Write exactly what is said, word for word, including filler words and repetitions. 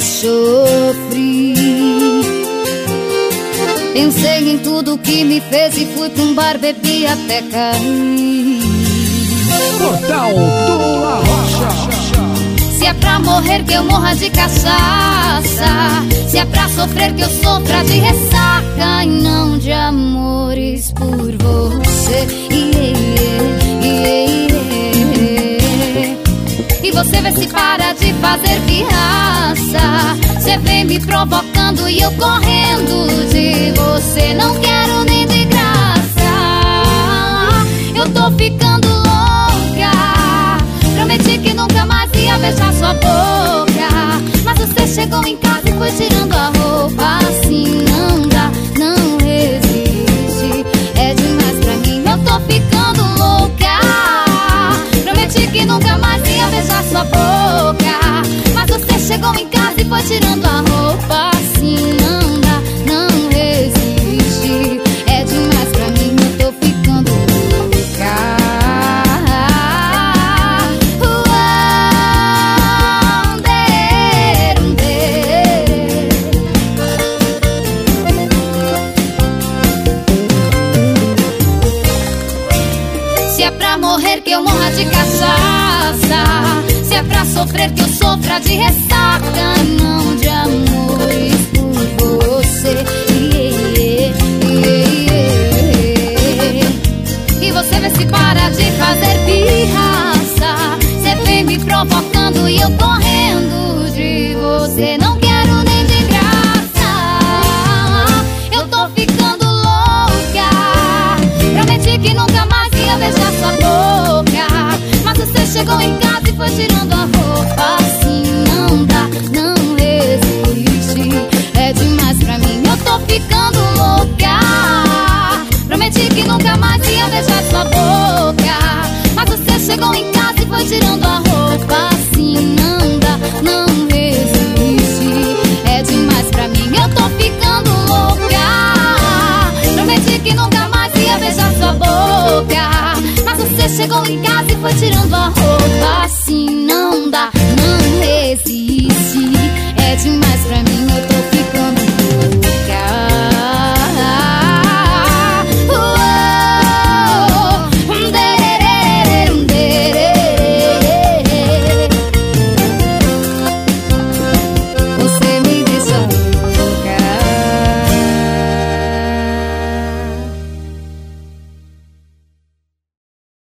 sofri. Pensei em tudo que me fez e fui pra um bar, bebi até cair. Portal do Arrocha. Se é pra morrer que eu morra de cachaça, se é pra sofrer que eu sofra de ressaca, e não de amores por você. Yeah, yeah, yeah. E você vê se para de fazer pirraça. Você vem me provocando e eu correndo de você. Não quero nem de graça. Eu tô ficando louca. Prometi que nunca mais ia beijar sua boca, mas você chegou em casa e foi tirando a roupa. Assim não dá, não resiste. É demais pra mim, eu tô ficando louca. Prometi que nunca mais ia beijar sua boca, mas você chegou em casa e foi tirando a roupa. Assim não dá, não resiste. É demais pra mim, eu tô ficando louca. Se é pra morrer que eu morra de cachaça, se é pra sofrer que eu sofra de ressaca, não de amores por você. Yeah, yeah, yeah. E você vê se para de fazer pirraça. Você vem me provocando e eu correndo de você. Não quero nem de graça. Eu tô ficando louca. Prometi que nunca mais ia beijar sua boca, mas você chegou em casa e foi tirando a roupa. Assim não dá, não resiste. É demais pra mim, eu tô ficando louca. Prometi que nunca mais ia beijar sua boca, mas você chegou em casa e foi tirando a roupa. Assim não dá, não resiste. É demais pra mim, eu tô ficando louca. Prometi que nunca mais ia beijar sua boca, mas você chegou em casa e foi tirando a